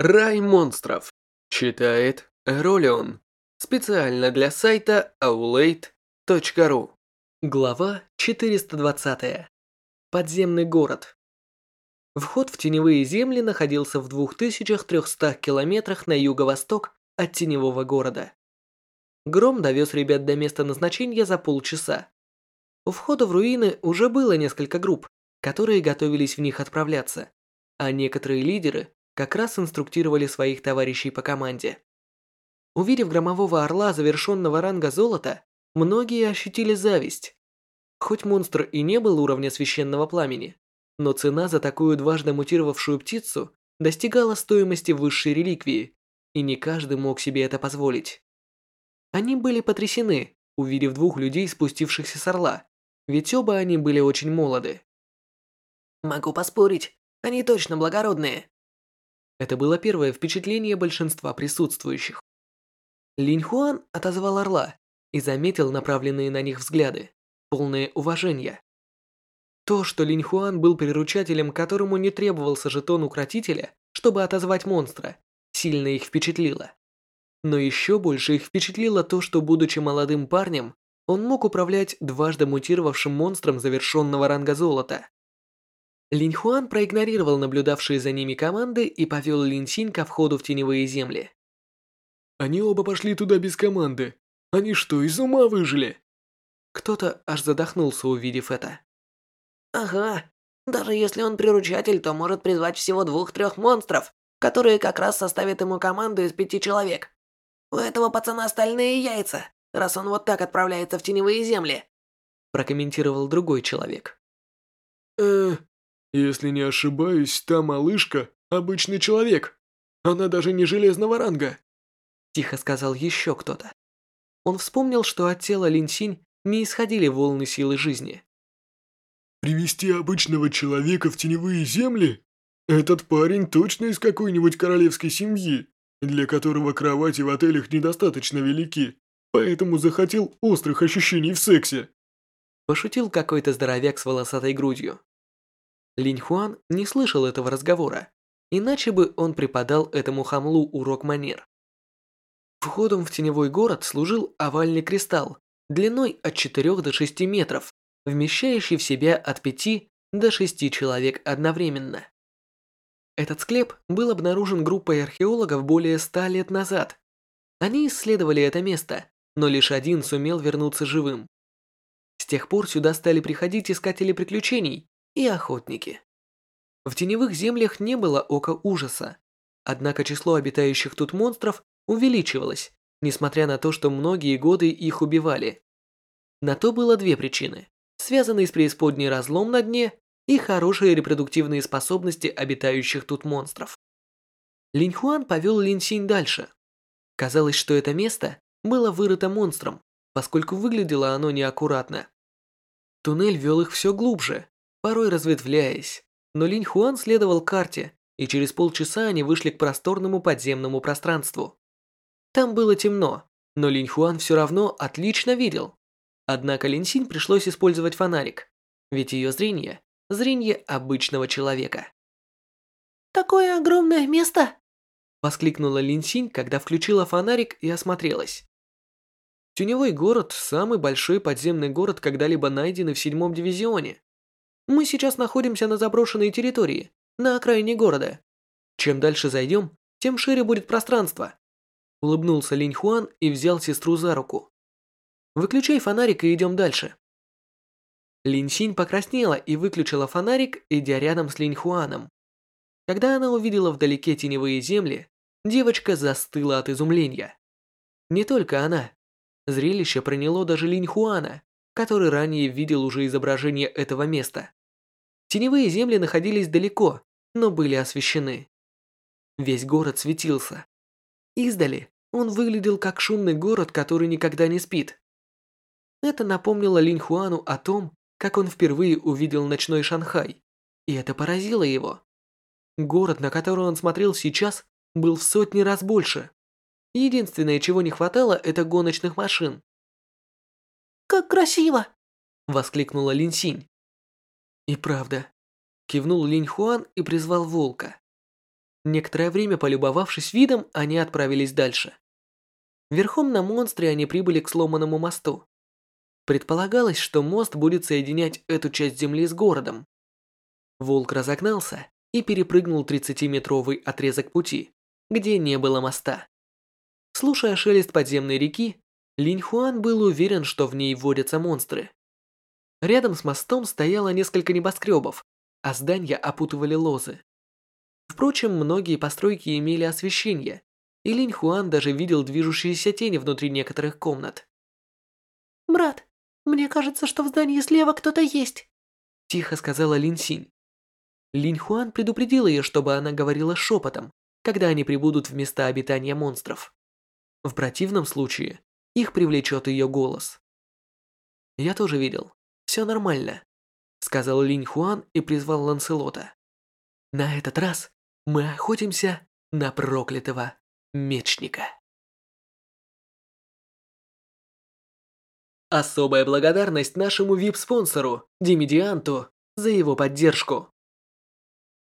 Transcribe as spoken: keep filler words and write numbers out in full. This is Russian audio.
Рай монстров. Читает Ролион. Специально для сайта аулейт точка ру. Глава четыреста двадцать. Подземный город. Вход в теневые земли находился в двух тысячах трёхстах километрах на юго-восток от теневого города. Гром довез ребят до места назначения за полчаса. У входа в руины уже было несколько групп, которые готовились в них отправляться, а некоторые лидеры как раз инструктировали своих товарищей по команде. Увидев громового орла завершенного ранга золота, многие ощутили зависть. Хоть монстр и не был уровня священного пламени, но цена за такую дважды мутировавшую птицу достигала стоимости высшей реликвии, и не каждый мог себе это позволить. Они были потрясены, увидев двух людей, спустившихся с орла, ведь оба они были очень молоды. Могу поспорить, они точно благородные. Это было первое впечатление большинства присутствующих. Линь Хуан отозвал орла и заметил направленные на них взгляды, полные уважения. То, что Линь Хуан был приручателем, которому не требовался жетон укротителя, чтобы отозвать монстра, сильно их впечатлило. Но еще больше их впечатлило то, что, будучи молодым парнем, он мог управлять дважды мутировавшим монстром завершенного ранга золота. Линь Хуан проигнорировал наблюдавшие за ними команды и повел Лин Синь ко входу в теневые земли. Они оба пошли туда без команды. Они что, из ума выжили? Кто-то аж задохнулся, увидев это. Ага, даже если он приручатель, то может призвать всего двух-трех монстров, которые как раз составят ему команду из пяти человек. У этого пацана стальные яйца, раз он вот так отправляется в теневые земли. Прокомментировал другой человек. Э, если не ошибаюсь, та малышка – обычный человек. Она даже не железного ранга. Тихо сказал еще кто-то. Он вспомнил, что от тела Лин Синь не исходили волны силы жизни. Привести обычного человека в теневые земли? Этот парень точно из какой-нибудь королевской семьи, для которого кровати в отелях недостаточно велики, поэтому захотел острых ощущений в сексе. Пошутил какой-то здоровяк с волосатой грудью. Линь Хуан не слышал этого разговора, иначе бы он преподал этому хамлу урок манер. Входом в теневой город служил овальный кристалл длиной от четырёх до шести метров, вмещающий в себя от пяти до шести человек одновременно. Этот склеп был обнаружен группой археологов более ста лет назад. Они исследовали это место, но лишь один сумел вернуться живым. С тех пор сюда стали приходить искатели приключений и охотники. В теневых землях не было ока ужаса, однако число обитающих тут монстров увеличивалось, несмотря на то, что многие годы их убивали. На то было две причины, связанные с преисподней разлом на дне и хорошие репродуктивные способности обитающих тут монстров. Линь Хуан повел Лин Синь дальше. Казалось, что это место было вырыто монстром, поскольку выглядело оно неаккуратно. Туннель вел их все глубже, порой разветвляясь, но Линь Хуан следовал карте, и через полчаса они вышли к просторному подземному пространству. Там было темно, но Линь Хуан все равно отлично видел. Однако Лин Синь пришлось использовать фонарик, ведь ее зрение – зрение обычного человека. Такое огромное место! Воскликнула Лин Синь, когда включила фонарик и осмотрелась. Теневой город – самый большой подземный город, когда-либо найденный в седьмом дивизионе. Мы сейчас находимся на заброшенной территории, на окраине города. Чем дальше зайдем, тем шире будет пространство. Улыбнулся Линь Хуан и взял сестру за руку. Выключай фонарик и идем дальше. Лин Синь покраснела и выключила фонарик, идя рядом с Линь Хуаном. Когда она увидела вдалеке теневые земли, девочка застыла от изумления. Не только она. Зрелище проняло даже Линь Хуана, который ранее видел уже изображение этого места. Теневые земли находились далеко, но были освещены. Весь город светился. Издали он выглядел как шумный город, который никогда не спит. Это напомнило Линь Хуану о том, как он впервые увидел ночной Шанхай, и это поразило его. Город, на который он смотрел сейчас, был в сотни раз больше. Единственное, чего не хватало, это гоночных машин. Как красиво! Воскликнула Лин Синь. И правда. Кивнул Линь Хуан и призвал волка. Некоторое время полюбовавшись видом, они отправились дальше. Верхом на монстре они прибыли к сломанному мосту. Предполагалось, что мост будет соединять эту часть земли с городом. Волк разогнался и перепрыгнул тридцатиметровый отрезок пути, где не было моста. Слушая шелест подземной реки, Линь Хуан был уверен, что в ней водятся монстры. Рядом с мостом стояло несколько небоскребов, а здания опутывали лозы. Впрочем, многие постройки имели освещение, и Линь Хуан даже видел движущиеся тени внутри некоторых комнат. «Брат, мне кажется, что в здании слева кто-то есть», – тихо сказала Лин Синь. Линь Хуан предупредил ее, чтобы она говорила шепотом, когда они прибудут в места обитания монстров. В противном случае их привлечет ее голос. «Я тоже видел. Все нормально», – сказал Линь Хуан и призвал Ланселота. «На этот раз мы охотимся на проклятого мечника». Особая благодарность нашему ви ай пи-спонсору Димедианту за его поддержку.